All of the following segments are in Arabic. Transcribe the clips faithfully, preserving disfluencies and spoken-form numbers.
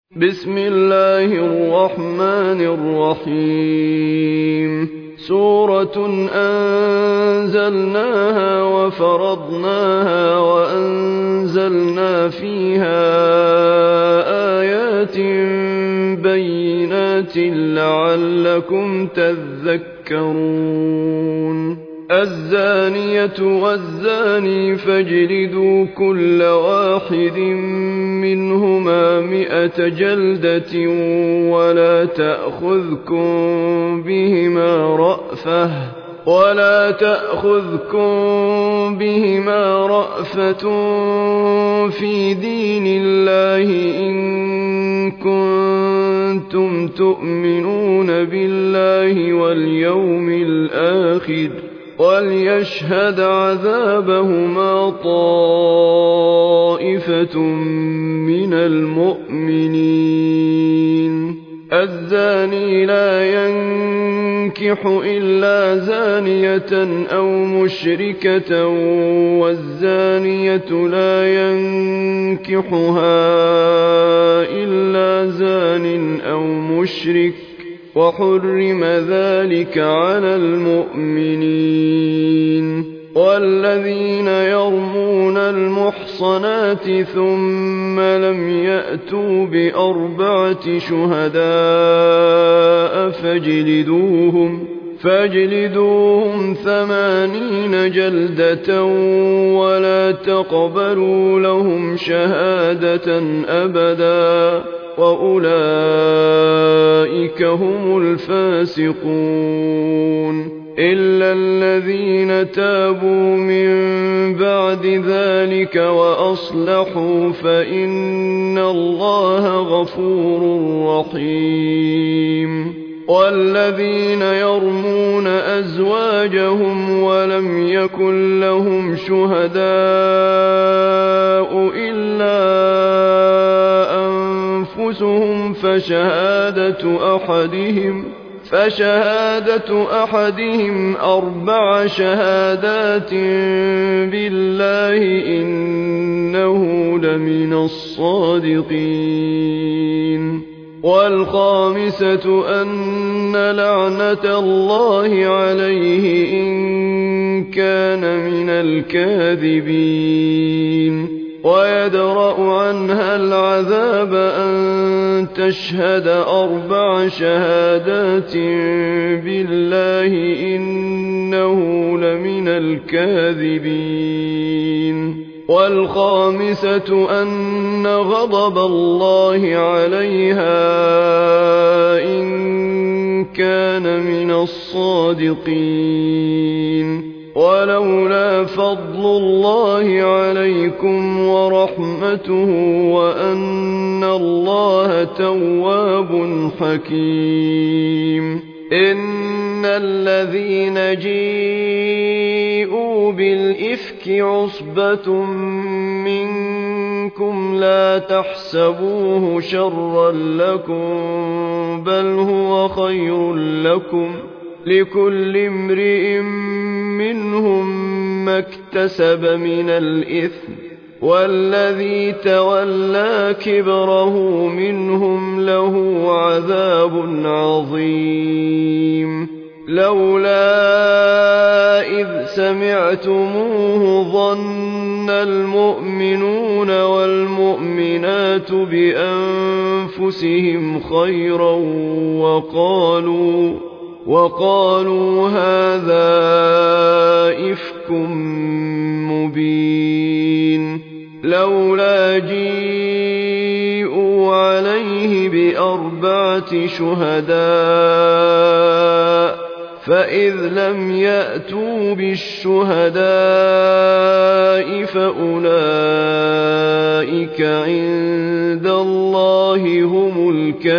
بسم الله الرحمن الرحيم سورة أنزلناها وفرضناها وأنزلنا فيها آيات بينات لعلكم تذكرون الزانية والزاني فاجلدوا كل واحد منهما مئة جلدة ولا تأخذكم بهما رأفة ولا تأخذكم بهما رأفة في دين الله إن كنتم تؤمنون بالله واليوم الآخر وليشهد عذابهما طائفة من المؤمنين الزاني لا ينكح إلا زانية أو مشركة والزانية لا ينكحها إلا زان أو مشرك وحرم ذلك على المؤمنين والذين يرمون المحصنات ثم لم يأتوا بأربعة شهداء فاجلدوهم فاجلدوهم ثمانين جلدة ولا تقبلوا لهم شهادة أبدا وأولئك هم الفاسقون إلا الذين تابوا من بعد ذلك وأصلحوا فإن الله غفور رحيم والذين يرمون أزواجهم ولم يكن لهم شهداء إلا أنفسهم فشهادة أحدهم فشهادة أحدهم أربع شهادات بالله إنه لمن الصادقين والخامسة أن لعنة الله عليه إن كان من الكاذبين ويدرأ عنها العذاب أن تشهد أربع شهادات بالله إنه لمن الكاذبين والخامسة أن غضب الله عليها إن كان من الصادقين ولولا فضل الله عليكم ورحمته وأن الله تواب حكيم إن الذين جيءوا بالإفك عصبة منكم لا تحسبوه شرا لكم بل هو خير لكم لكل امرئ منهم ما اكتسب من الإثم والذي تولى كبره منهم له عذاب عظيم لولا إذ سمعتموه ظن المؤمنون والمؤمنات بأنفسهم خيرا وقالوا وقالوا هذا إفك مبين لولا جيءوا عليه بأربعة شهداء فإذ لم يأتوا بالشهداء فأولئك عند الله هم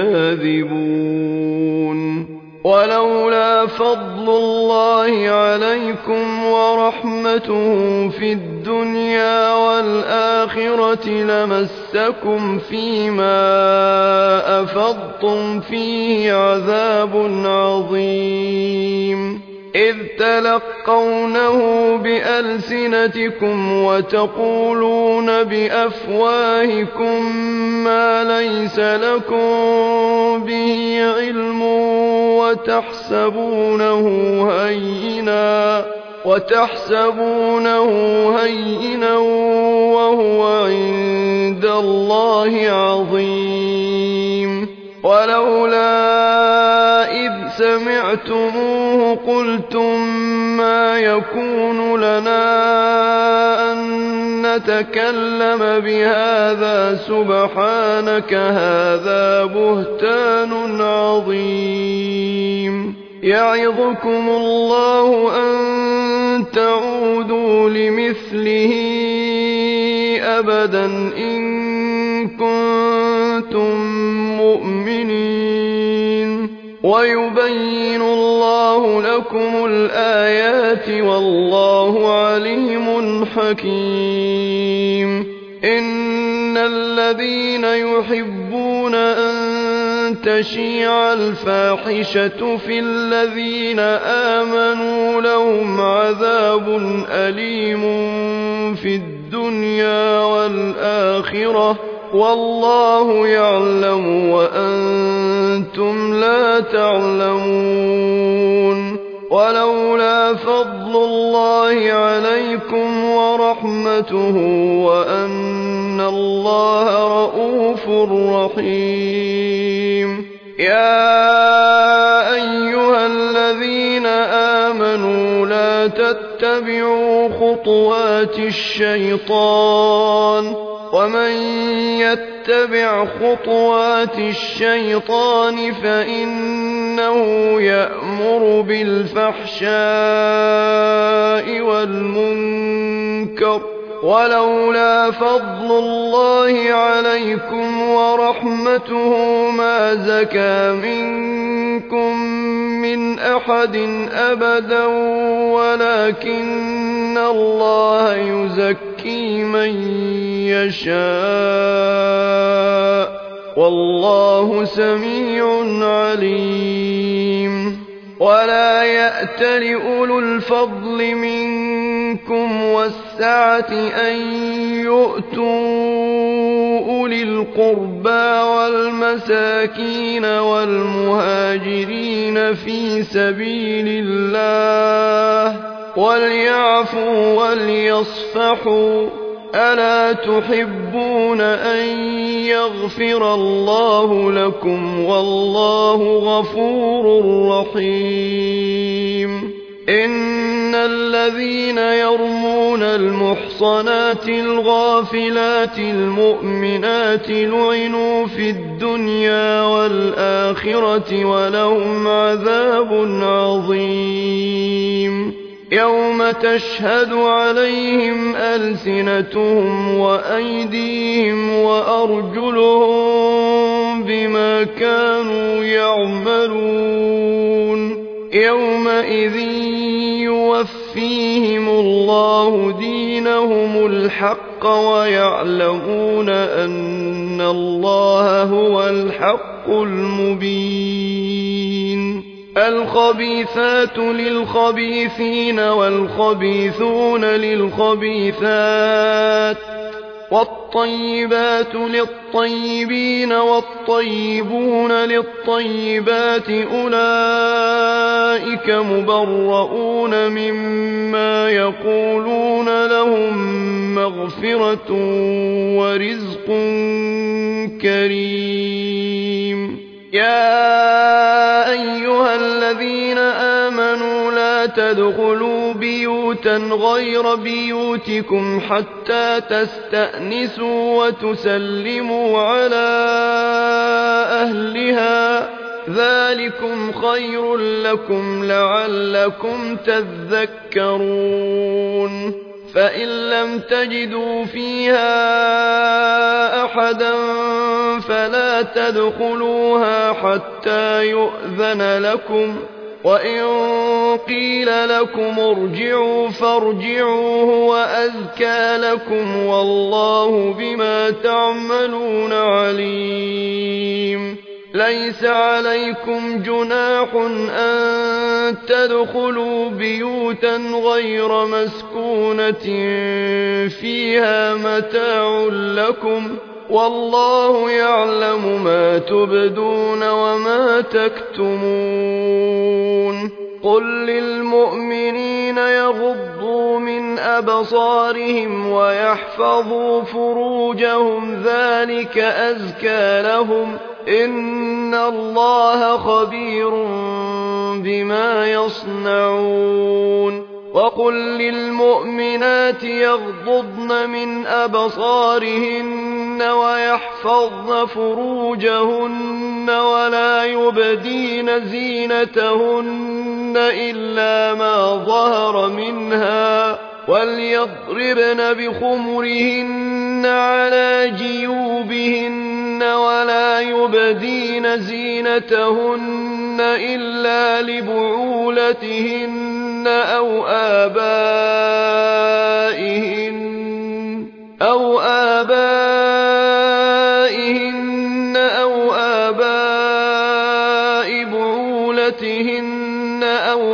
الكاذبون ولولا فضل الله عليكم ورحمته في الدنيا والآخرة لمسكم فيما أفضتم فيه عذاب عظيم إذ تلقونه بألسنتكم وتقولون بأفواهكم ما ليس لكم به علم وتحسبونه هينا وتحسبونه هينا وهو عند الله عظيم. ولولا إذ سمعتموه قلتم ما يكون لنا أن نتكلم بهذا سبحانك هذا بهتان عظيم. يعظكم الله أن تعودوا لمثله أبدا إن كنتم مؤمنين. ويبين الله لكم الآيات والله عليم حكيم. إن الذين يحبون أن تشيع الفاحشة في الذين آمنوا لهم عذاب أليم في الدنيا والآخرة والله يعلم وأنتم لا تعلمون. ولولا فضل الله عليكم ورحمته وأن الله رءوف رحيم. يا أيها الذين آمنوا لا تتبعوا خطوات الشيطان ومن يتبع خطوات الشيطان فإنه يأمر بالفحشاء والمنكر. ولولا فضل الله عليكم ورحمته ما زكى منكم من أحد أبدا ولكن الله يزكي من يشاء والله سميع عليم. ولا يأتل أولو الفضل منكم والسعة أن يؤتوا أولي القربى والمساكين والمهاجرين في سبيل الله وليعفوا وليصفحوا ألا تحبون أن يغفر الله لكم والله غفور رحيم. إن الذين يرمون المحصنات الغافلات المؤمنات لعنوا في الدنيا والآخرة ولهم عذاب عظيم. يوم تشهد عليهم ألسنتهم وأيديهم وأرجلهم بما كانوا يعملون. يومئذ يوفيهم الله دينهم الحق ويعلمون أن الله هو الحق المبين. الخبيثات للخبيثين والخبيثون للخبيثات والطيبات للطيبين والطيبون للطيبات أولئك مبرؤون مما يقولون لهم مغفرة ورزق كريم. يا أيها الذين آمنوا لا تدخلوا بيوتا غير بيوتكم حتى تستأنسوا وتسلموا على أهلها ذلكم خير لكم لعلكم تذكرون. فإن لم تجدوا فيها أحدا فلا تدخلوها حتى يؤذن لكم وإن قيل لكم ارجعوا فارجعوا هو أزكى لكم والله بما تعملون عليم. ليس عليكم جناح أن تدخلوا بيوتا غير مسكونة فيها متاع لكم والله يعلم ما تبدون وما تكتمون قل للمؤمنين يغضوا من أبصارهم ويحفظوا فروجهم ذلك أزكى لهم إن الله خبير بما يصنعون وقل للمؤمنات يغضضن من أبصارهن ويحفظن فروجهن ولا يبدين زينتهن إلا ما ظهر منها وليضربن بخمرهن على جيوبهن ولا يبدين زينتهن إلا لبعولتهن أو آبائهن أو آبائهن أو آباء بعولتهن أو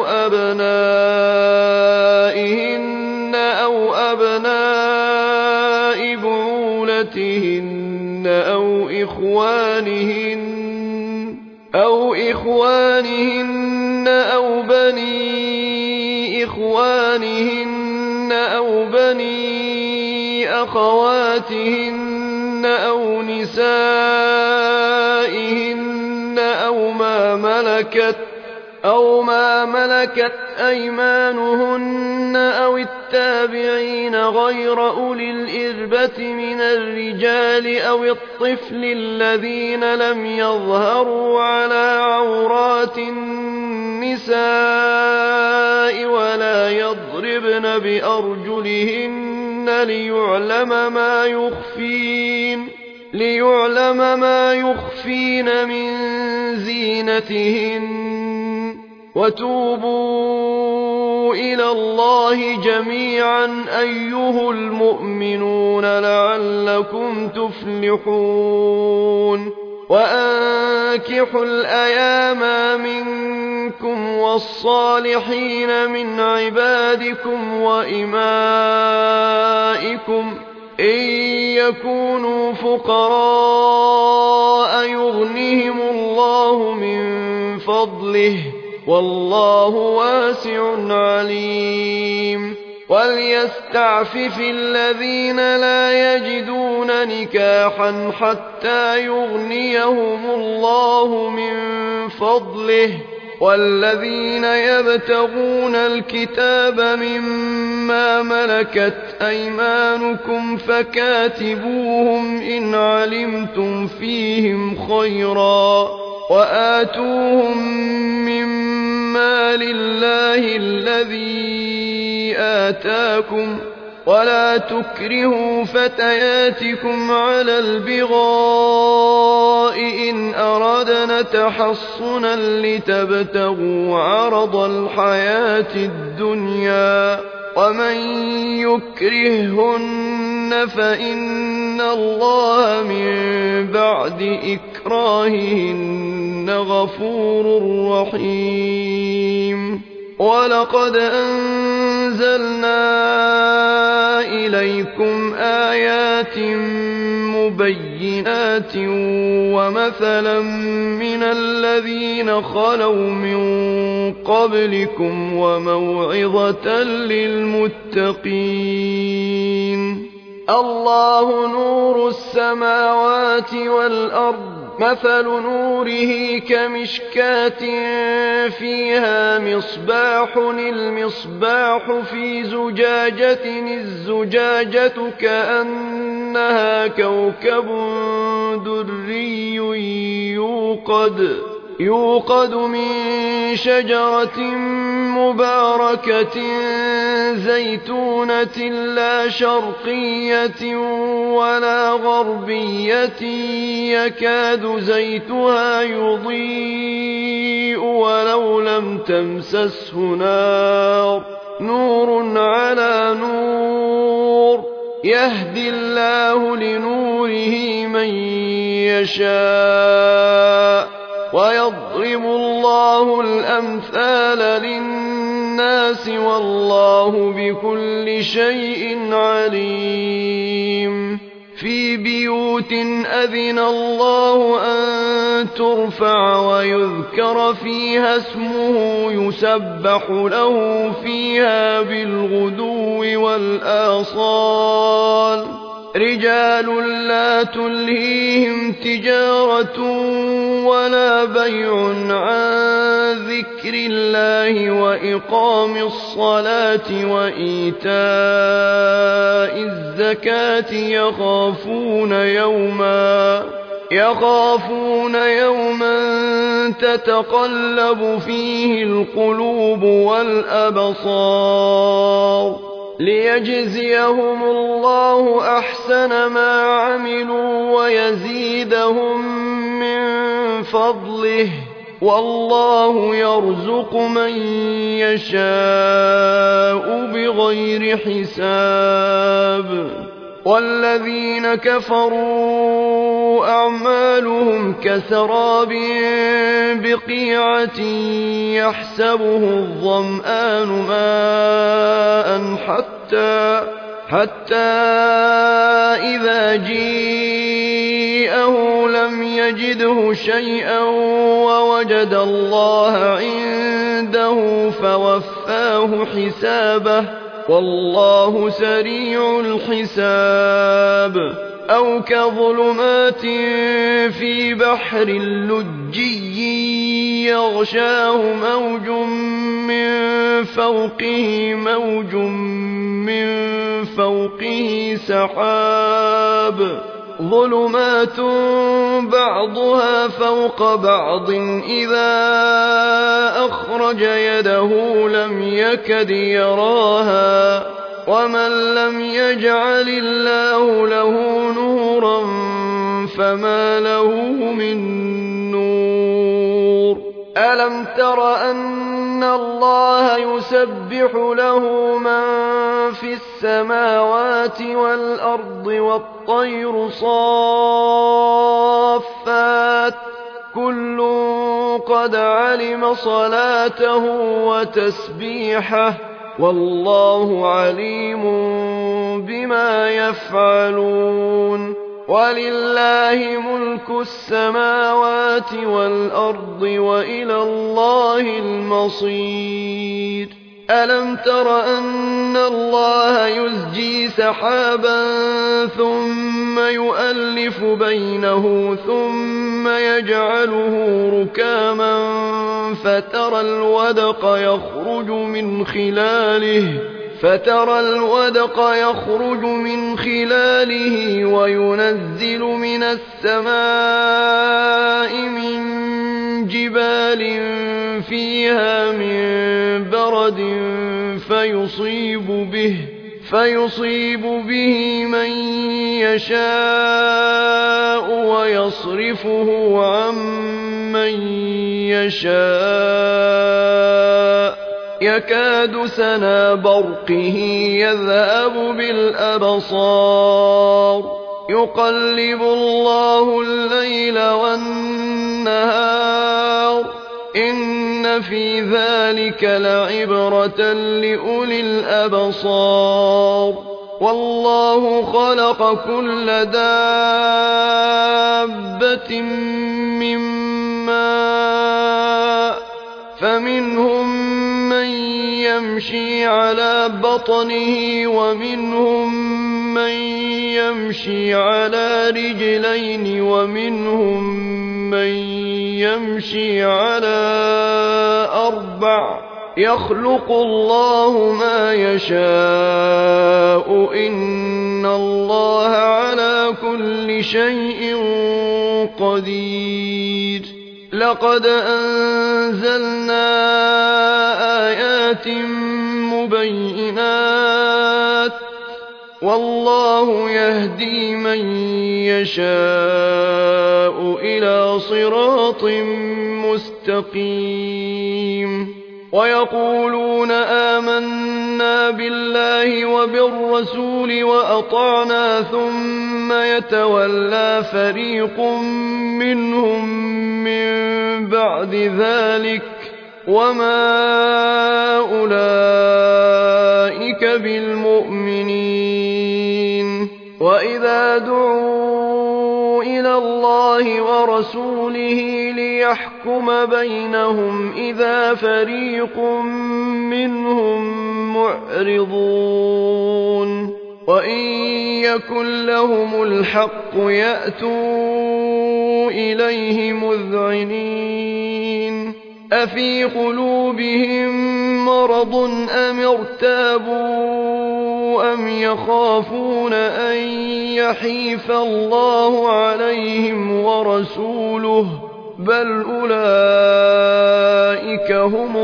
أبنائهن أو أبناء بعولتهن أو إخوانهن أو إخوانهن أو بني إخوانهن أو بني أخواتهن أو نسائهن أو ما ملكت أو ما ملكت أيمانهن أو التابعين غير أولي الإربة من الرجال أو الطفل الذين لم يظهروا على عورات النساء ولا يضربن بأرجلهن ليعلم ما يخفين ليعلم ما يخفين من زينتهن وتوبوا إلى الله جميعا أيها المؤمنون لعلكم تفلحون وأنكحوا الأيام منكم والصالحين من عبادكم وإمائكم إن يكونوا فقراء يغنهم الله من فضله والله واسع عليم وليستعفف الذين لا يجدون نكاحا حتى يغنيهم الله من فضله والذين يبتغون الكتاب مما ملكت أيمانكم فكاتبوهم إن علمتم فيهم خيرا وآتوهم مما لله الذي آتاكم ولا تكرهوا فتياتكم على البغاء إن أردنا تحصنا لتبتغوا عرض الحياة الدنيا ومن يكرههن فإن الله من بعد إكراههن غفور رحيم ولقد أنزلنا إليكم آيات مبينات ومثلا من الذين خلوا من قبلكم وموعظة للمتقين الله نور السماوات والأرض مثل نوره كمشكاة فيها مصباح المصباح في زجاجة الزجاجة كأنها كوكب دري يوقد يوقد من شجرة مباركة زيتونة لا شرقية ولا غربية يكاد زيتها يضيء ولو لم تمسسه نار نور على نور يهدي الله لنوره من يشاء ويضرب الله الأمثال للناس والله بكل شيء عليم في بيوت أذن الله أن ترفع ويذكر فيها اسمه يسبح له فيها بالغدو والآصال رجال لا تلهيهم تجارة ولا بيع عن ذكر الله وإقام الصلاة وإيتاء الزكاة يخافون يوما يخافون يوما تتقلب فيه القلوب والأبصار ليجزيهم الله أحسن ما عملوا ويزيدهم من فضله والله يرزق من يشاء بغير حساب والذين كفروا أعمالهم كسراب بقيعة يحسبه الظمآن ماء حتى حتى إذا جيءه لم يجده شيئا ووجد الله عنده فوفاه حسابه والله سريع الحساب أو كظلمات في بحر لجي يغشاه موج من فوقه موج من فوقه سحاب ظلمات بعضها فوق بعض إذا أخرج يده لم يكد يراها ومن لم يجعل الله له نورا فما له من نور ألم تر أن الله يسبح له من في السماوات والأرض والطير صافات كل قد علم صلاته وتسبيحه والله عليم بما يفعلون ولله ملك السماوات والأرض وإلى الله المصير ألم تر أن الله يزجي سحابا ثم يؤلف بينه ثم يجعله ركاما فترى الودق يخرج من خلاله فترى الودق يخرج من خلاله وينزل من السماء من جبال فيها من برد فيصيب به فيصيب به من يشاء ويصرفه عن من يشاء يكاد سنا برقه يذهب بالأبصار يقلب الله الليل والنهار إن في ذلك لعبرة لأولي الأبصار والله خلق كل دابة من ماء فمنهم من يمشي على بطنه ومنهم من يمشي على رجلين ومنهم من يمشي على أربع يخلق الله ما يشاء إن الله على كل شيء قدير لقد أنزلنا آيات مبينات والله يهدي من يشاء إلى صراط مستقيم ويقولون آمنا بالله وبالرسول وأطعنا ثم ثم يتولى فريق منهم من بعد ذلك وما أولئك بالمؤمنين. وإذا دعوا إلى الله ورسوله ليحكم بينهم إذا فريق منهم معرضون. وإن يكن لهم الحق يأتوا إليه مذعنين. أفي قلوبهم مرض أم ارتابوا أم يخافون أن يحيف الله عليهم ورسوله بل أولئك هم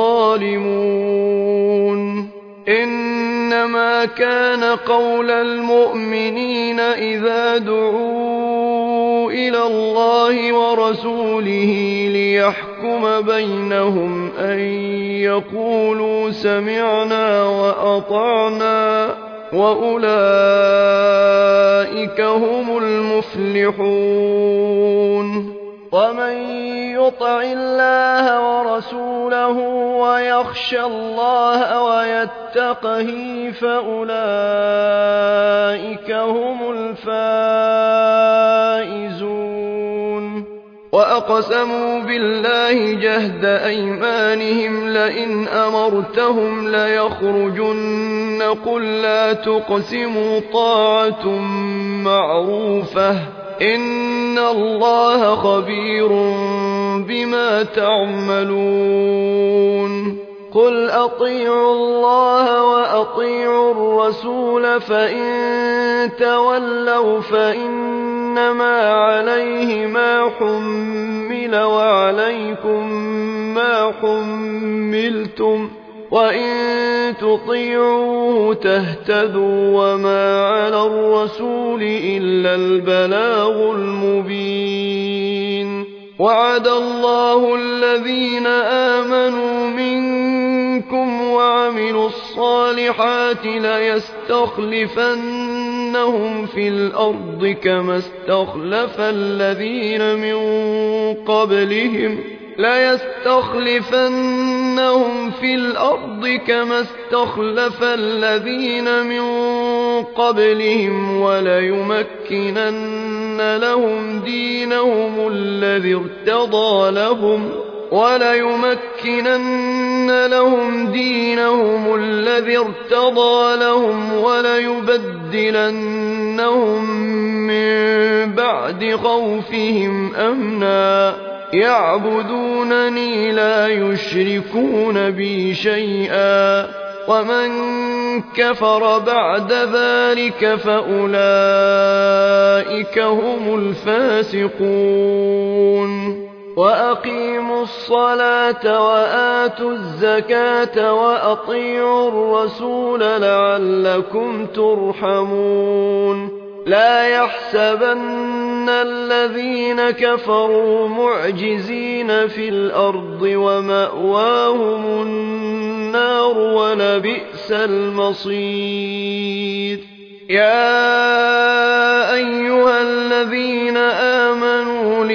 الظالمون. إنما كان قول المؤمنين إذا دعوا إلى الله ورسوله ليحكم بينهم أن يقولوا سمعنا وأطعنا وأولئك هم المفلحون. ومن يطع الله ورسوله ويخشى الله ويتقه فأولئك هم الفائزون. وأقسموا بالله جهد أيمانهم لئن أمرتهم ليخرجن قل لا تقسموا طاعة معروفة إن الله خبير بما تعملون. قل أطيعوا الله وأطيعوا الرسول فإن تولوا فإنما عليه ما حمل وعليكم ما حملتم وإن تطيعوه تهتدوا وما على الرسول إلا البلاغ المبين. وعد الله الذين آمنوا منكم وعملوا الصالحات ليستخلفنهم في الأرض كما استخلف الذين من قبلهم ليستخلفنهم في الأرض كما استخلف الذين من قبلهم وليمكنن لهم دينهم الذي ارتضى لهم وليمكنن لهم دينهم الذي ارتضى لهم وليبدلنهم من بعد خوفهم أمنا يعبدونني لا يشركون بي شيئا ومن كفر بعد ذلك فأولئك هم الفاسقون. وأقيموا الصلاة وآتوا الزكاة وأطيعوا الرسول لعلكم ترحمون. لا يحسبن الذين كفروا معجزين في الأرض ومأواهم النار ولبئس المصير. يا أيها الذين آمنوا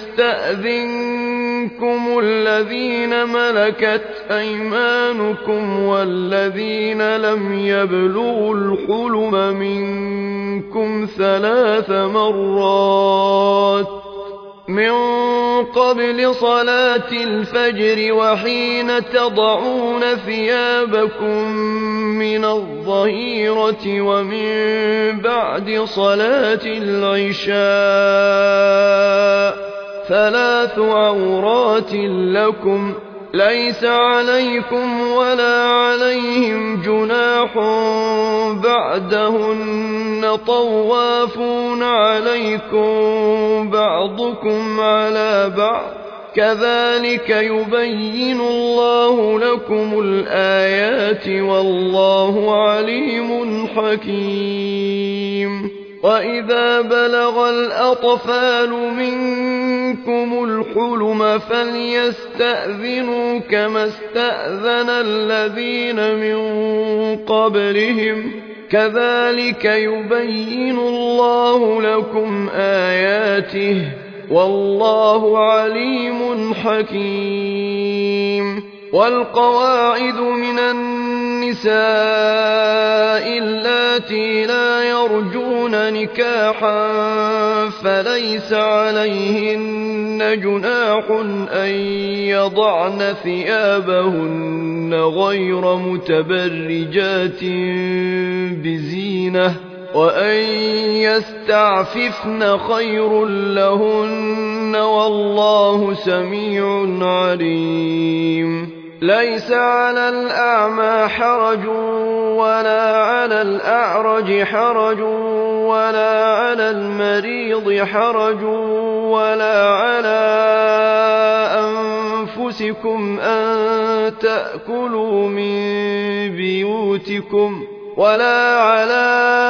ليستأذنكم الذين ملكت أيمانكم والذين لم يبلغوا الحلم منكم ثلاث مرات من قبل صلاة الفجر وحين تضعون ثيابكم من الظهيرة ومن بعد صلاة العشاء ثلاث عورات لكم ليس عليكم ولا عليهم جناح بعدهن طوافون عليكم بعضكم على بعض كذلك يبين الله لكم الآيات والله عليم حكيم. وإذا بلغ الأطفال منكم الحلم فليستأذنوا كما استأذن الذين من قبلهم كذلك يبين الله لكم آياته والله عليم حكيم. والقواعد من النساء اللاتي لا يرجون نكاحا فليس عليهن جناح أن يضعن ثيابهن غير متبرجات بزينة وأن يستعففن خير لهن والله سميع عليم. ليس على الأعمى حرج ولا على الأعرج حرج ولا على المريض حرج ولا على أنفسكم أن تأكلوا من بيوتكم ولا على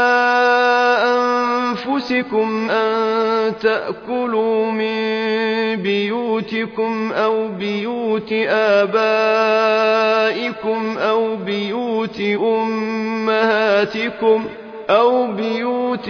أنفسكم أن تأكلوا من بيوتكم أو بيوت آبائكم أو بيوت أمهاتكم أو بيوت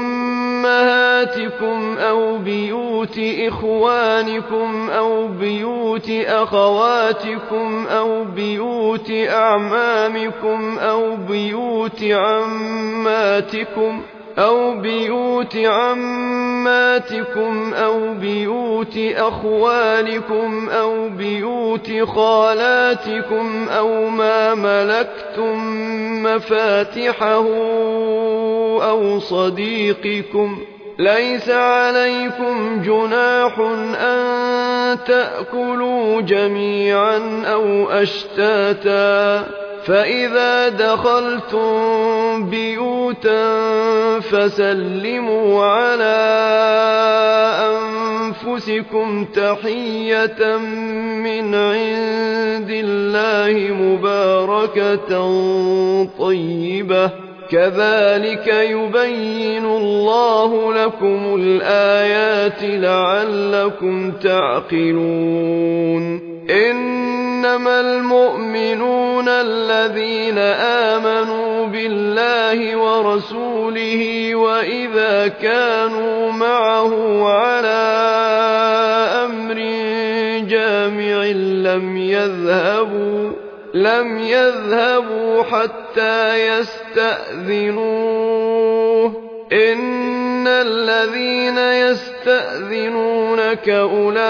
أمهاتكم أو بيوت إخوانكم أو بيوت أخواتكم أو بيوت أعمامكم أو بيوت عماتكم أو بيوت عماتكم أو بيوت أخوالكم أو بيوت خالاتكم أو ما ملكتم مفاتحه أو صديقكم. ليس عليكم جناح أن تأكلوا جميعا أو أشتاتا فإذا دخلتم بيوتا فسلموا على أنفسكم تحية من عند الله مباركة طيبة كذلك يبين الله لكم الآيات لعلكم تعقلون. إنما المؤمنون الذين آمنوا بالله ورسوله وإذا كانوا معه على أمر جامع لم يذهبوا لم يذهبوا حتى يستأذنوه. إن الذين يستأذنونك أولئك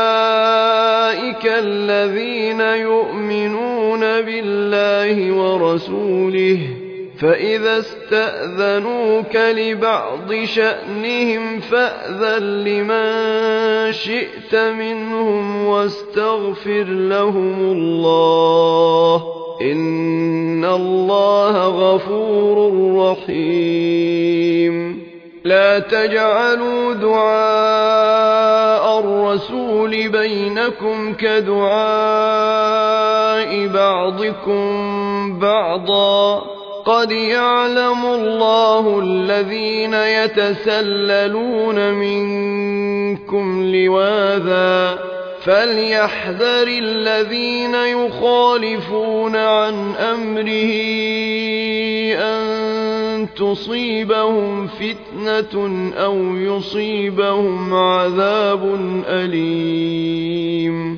الذين يؤمنون بالله ورسوله فإذا استأذنوك لبعض شأنهم فأذن لمن شئت منهم واستغفر لهم الله إن الله غفور رحيم. لا تجعلوا دعاء الرسول بينكم كدعاء بعضكم بعضا قد يعلم الله الذين يتسللون منكم لواذا فليحذر الذين يخالفون عن أمره أن تصيبهم فتنة أو يصيبهم عذاب أليم.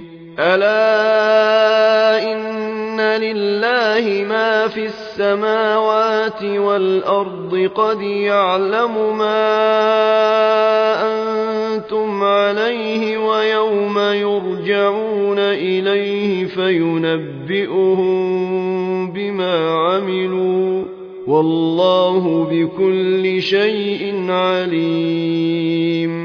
ألا إن لله ما في السماوات والأرض قد يعلم ما أنتم عليه ويوم يرجعون إليه فينبئهم بما عملوا والله بكل شيء عليم.